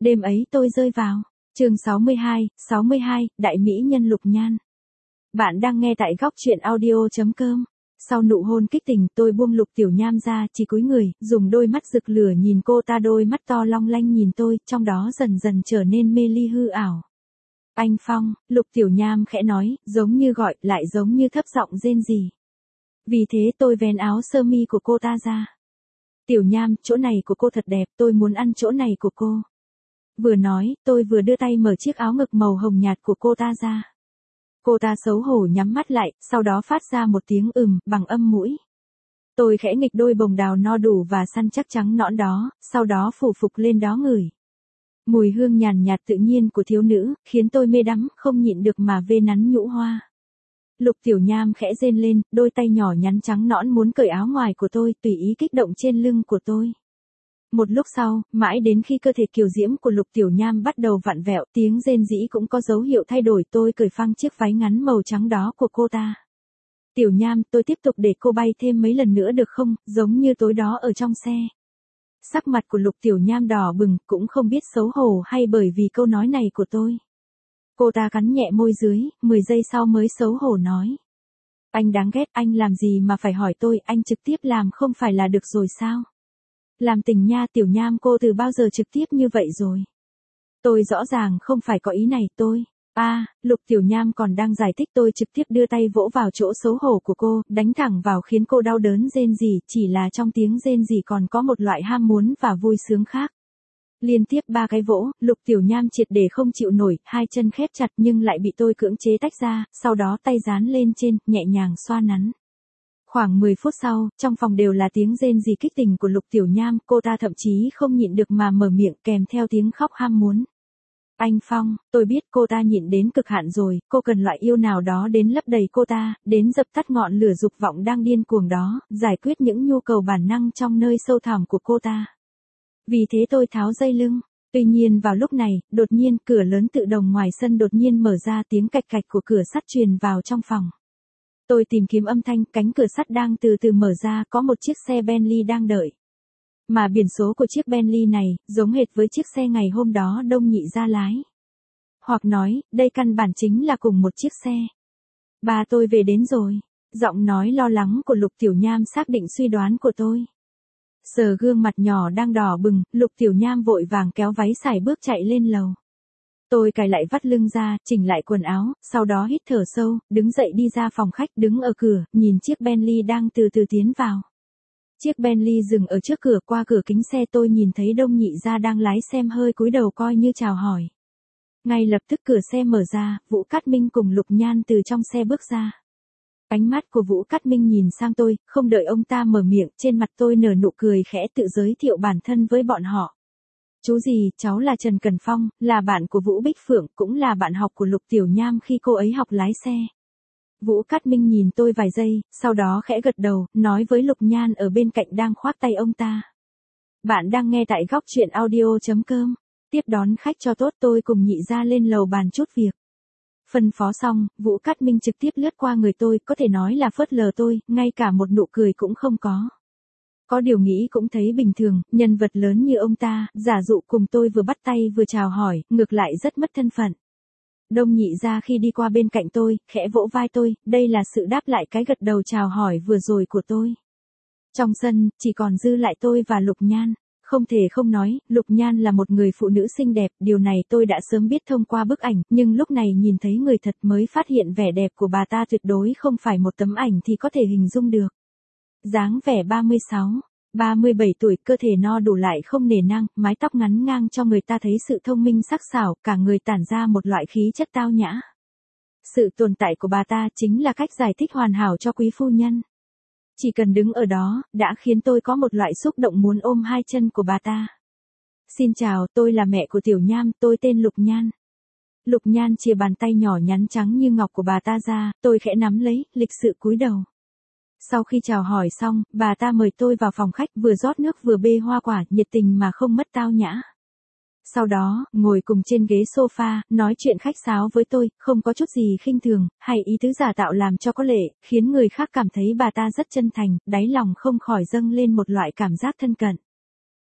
Đêm ấy tôi rơi vào. Chương 62, Đại mỹ nhân Lục Nhan. Bạn đang nghe tại góc truyện audio.com. Sau nụ hôn kích tình, tôi buông Lục Tiểu Nham ra, chỉ cúi người, dùng đôi mắt rực lửa nhìn cô ta, đôi mắt to long lanh nhìn tôi, trong đó dần dần trở nên mê ly hư ảo. Anh Phong, Lục Tiểu Nham khẽ nói, giống như gọi, lại giống như thấp giọng rên rỉ. Vì thế tôi vén áo sơ mi của cô ta ra. Tiểu Nham, chỗ này của cô thật đẹp, tôi muốn ăn chỗ này của cô. Vừa nói, tôi vừa đưa tay mở chiếc áo ngực màu hồng nhạt của cô ta ra. Cô ta xấu hổ nhắm mắt lại, sau đó phát ra một tiếng bằng âm mũi. Tôi khẽ nghịch đôi bồng đào no đủ và săn chắc trắng nõn đó, sau đó phủ phục lên đó ngửi. Mùi hương nhàn nhạt tự nhiên của thiếu nữ, khiến tôi mê đắm, không nhịn được mà vê nắn nhũ hoa. Lục Tiểu Nham khẽ rên lên, đôi tay nhỏ nhắn trắng nõn muốn cởi áo ngoài của tôi, tùy ý kích động trên lưng của tôi. Một lúc sau, mãi đến khi cơ thể kiều diễm của Lục Tiểu Nham bắt đầu vặn vẹo, tiếng rên rỉ cũng có dấu hiệu thay đổi, tôi cởi phăng chiếc váy ngắn màu trắng đó của cô ta. Tiểu Nham, tôi tiếp tục để cô bay thêm mấy lần nữa được không, giống như tối đó ở trong xe. Sắc mặt của Lục Tiểu Nham đỏ bừng, cũng không biết xấu hổ hay bởi vì câu nói này của tôi. Cô ta cắn nhẹ môi dưới, 10 giây sau mới xấu hổ nói. Anh đáng ghét, anh làm gì mà phải hỏi tôi, anh trực tiếp làm không phải là được rồi sao? Làm tình nha. Tiểu Nham, cô từ bao giờ trực tiếp như vậy rồi? Tôi rõ ràng không phải có ý này, tôi. Lục Tiểu Nham còn đang giải thích, tôi trực tiếp đưa tay vỗ vào chỗ xấu hổ của cô, đánh thẳng vào khiến cô đau đớn rên rỉ, chỉ là trong tiếng rên rỉ còn có một loại ham muốn và vui sướng khác. Liên tiếp 3 cái vỗ, Lục Tiểu Nham triệt để không chịu nổi, hai chân khép chặt nhưng lại bị tôi cưỡng chế tách ra, sau đó tay dán lên trên, nhẹ nhàng xoa nắn. Khoảng 10 phút sau, trong phòng đều là tiếng rên rỉ kích tình của Lục Tiểu Nham, cô ta thậm chí không nhịn được mà mở miệng kèm theo tiếng khóc ham muốn. Anh Phong, tôi biết cô ta nhịn đến cực hạn rồi, cô cần loại yêu nào đó đến lấp đầy cô ta, đến dập tắt ngọn lửa dục vọng đang điên cuồng đó, giải quyết những nhu cầu bản năng trong nơi sâu thẳm của cô ta. Vì thế tôi tháo dây lưng. Tuy nhiên vào lúc này, đột nhiên cửa lớn tự động ngoài sân đột nhiên mở ra, tiếng cạch cạch của cửa sắt truyền vào trong phòng. Tôi tìm kiếm âm thanh, cánh cửa sắt đang từ từ mở ra, có một chiếc xe Bentley đang đợi. Mà biển số của chiếc Bentley này, giống hệt với chiếc xe ngày hôm đó Đông Nhị ra lái. Hoặc nói, đây căn bản chính là cùng một chiếc xe. Ba tôi về đến rồi. Giọng nói lo lắng của Lục Tiểu Nham xác định suy đoán của tôi. Sờ gương mặt nhỏ đang đỏ bừng, Lục Tiểu Nham vội vàng kéo váy sải bước chạy lên lầu. Tôi cài lại vắt lưng ra, chỉnh lại quần áo, sau đó hít thở sâu, đứng dậy đi ra phòng khách, đứng ở cửa, nhìn chiếc Bentley đang từ từ tiến vào. Chiếc Bentley dừng ở trước cửa, qua cửa kính xe tôi nhìn thấy Đông Nhị gia đang lái xem, hơi cúi đầu coi như chào hỏi. Ngay lập tức cửa xe mở ra, Vũ Cát Minh cùng Lục Nhan từ trong xe bước ra. Ánh mắt của Vũ Cát Minh nhìn sang tôi, không đợi ông ta mở miệng, trên mặt tôi nở nụ cười khẽ, tự giới thiệu bản thân với bọn họ. Chú gì, cháu là Trần Cần Phong, là bạn của Vũ Bích Phượng, cũng là bạn học của Lục Tiểu Nham khi cô ấy học lái xe. Vũ Cát Minh nhìn tôi vài giây, sau đó khẽ gật đầu, nói với Lục Nhan ở bên cạnh đang khoác tay ông ta. Bạn đang nghe tại góc truyện audio.com. Tiếp đón khách cho tốt, tôi cùng Nhị gia lên lầu bàn chút việc. Phân phó xong, Vũ Cát Minh trực tiếp lướt qua người tôi, có thể nói là phớt lờ tôi, ngay cả một nụ cười cũng không có. Có điều nghĩ cũng thấy bình thường, nhân vật lớn như ông ta, giả dụ cùng tôi vừa bắt tay vừa chào hỏi, ngược lại rất mất thân phận. Đông Nhị gia khi đi qua bên cạnh tôi, khẽ vỗ vai tôi, đây là sự đáp lại cái gật đầu chào hỏi vừa rồi của tôi. Trong sân, chỉ còn dư lại tôi và Lục Nhan. Không thể không nói, Lục Nhan là một người phụ nữ xinh đẹp, điều này tôi đã sớm biết thông qua bức ảnh, nhưng lúc này nhìn thấy người thật mới phát hiện vẻ đẹp của bà ta tuyệt đối không phải một tấm ảnh thì có thể hình dung được. Dáng vẻ 36, 37 tuổi, cơ thể no đủ lại không nề nang, mái tóc ngắn ngang cho người ta thấy sự thông minh sắc sảo, cả người tản ra một loại khí chất tao nhã. Sự tồn tại của bà ta chính là cách giải thích hoàn hảo cho quý phu nhân. Chỉ cần đứng ở đó, đã khiến tôi có một loại xúc động muốn ôm hai chân của bà ta. Xin chào, tôi là mẹ của Tiểu Nham, tôi tên Lục Nhan. Lục Nhan chìa bàn tay nhỏ nhắn trắng như ngọc của bà ta ra, tôi khẽ nắm lấy, lịch sự cúi đầu. Sau khi chào hỏi xong, bà ta mời tôi vào phòng khách, vừa rót nước vừa bê hoa quả, nhiệt tình mà không mất tao nhã. Sau đó, ngồi cùng trên ghế sofa, nói chuyện khách sáo với tôi, không có chút gì khinh thường, hay ý tứ giả tạo làm cho có lệ, khiến người khác cảm thấy bà ta rất chân thành, đáy lòng không khỏi dâng lên một loại cảm giác thân cận.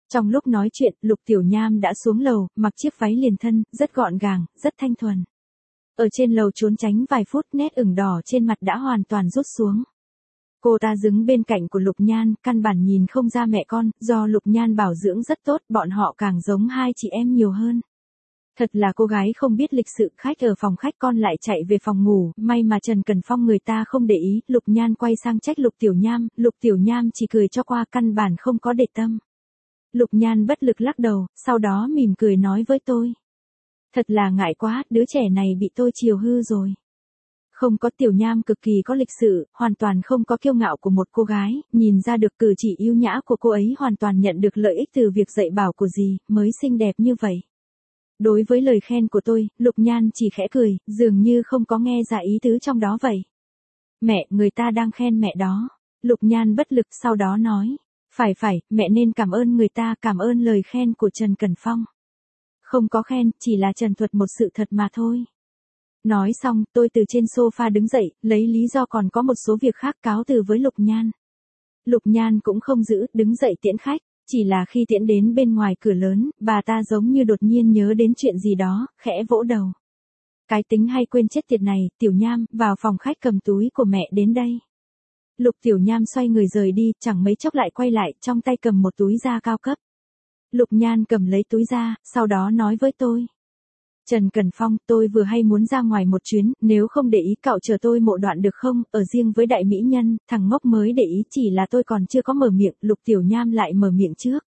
Trong lúc nói chuyện, Lục Tiểu Nham đã xuống lầu, mặc chiếc váy liền thân, rất gọn gàng, rất thanh thuần. Ở trên lầu trốn tránh vài phút, nét ửng đỏ trên mặt đã hoàn toàn rút xuống. Cô ta đứng bên cạnh của Lục Nhan, căn bản nhìn không ra mẹ con, do Lục Nhan bảo dưỡng rất tốt, bọn họ càng giống hai chị em nhiều hơn. Thật là cô gái không biết lịch sự, khách ở phòng khách con lại chạy về phòng ngủ, may mà Trần Cẩn Phong người ta không để ý, Lục Nhan quay sang trách Lục Tiểu Nham chỉ cười cho qua, căn bản không có để tâm. Lục Nhan bất lực lắc đầu, sau đó mỉm cười nói với tôi. Thật là ngại quá, đứa trẻ này bị tôi chiều hư rồi. Không có. Tiểu Nham cực kỳ có lịch sự, hoàn toàn không có kiêu ngạo của một cô gái, nhìn ra được cử chỉ yêu nhã của cô ấy hoàn toàn nhận được lợi ích từ việc dạy bảo của dì, mới xinh đẹp như vậy. Đối với lời khen của tôi, Lục Nhan chỉ khẽ cười, dường như không có nghe ra ý tứ trong đó vậy. Mẹ, người ta đang khen mẹ đó. Lục Nhan bất lực sau đó nói. Phải, mẹ nên cảm ơn người ta, cảm ơn lời khen của Trần Cẩn Phong. Không có khen, chỉ là trần thuật một sự thật mà thôi. Nói xong, tôi từ trên sofa đứng dậy, lấy lý do còn có một số việc khác cáo từ với Lục Nhan. Lục Nhan cũng không giữ, đứng dậy tiễn khách, chỉ là khi tiễn đến bên ngoài cửa lớn, bà ta giống như đột nhiên nhớ đến chuyện gì đó, khẽ vỗ đầu. Cái tính hay quên chết tiệt này, Tiểu Nham, vào phòng khách cầm túi của mẹ đến đây. Lục Tiểu Nham xoay người rời đi, chẳng mấy chốc lại quay lại, trong tay cầm một túi da cao cấp. Lục Nhan cầm lấy túi da, sau đó nói với tôi. Trần Cẩn Phong, tôi vừa hay muốn ra ngoài một chuyến, nếu không để ý cậu chờ tôi một đoạn được không, ở riêng với đại mỹ nhân, thằng ngốc mới để ý, chỉ là tôi còn chưa có mở miệng, Lục Tiểu Nham lại mở miệng trước.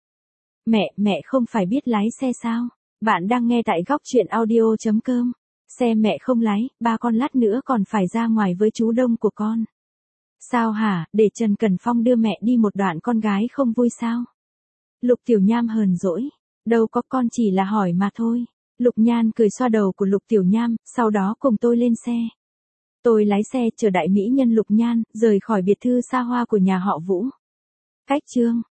Mẹ không phải biết lái xe sao? Bạn đang nghe tại góc truyện audio.com. Xe mẹ không lái, ba con lát nữa còn phải ra ngoài với chú Đông của con. Sao hả, để Trần Cẩn Phong đưa mẹ đi một đoạn con gái không vui sao? Lục Tiểu Nham hờn dỗi. Đâu có, con chỉ là hỏi mà thôi. Lục Nhan cười xoa đầu của Lục Tiểu Nham, sau đó cùng tôi lên xe. Tôi lái xe chở đại mỹ nhân Lục Nhan, rời khỏi biệt thự xa hoa của nhà họ Vũ. Cách chương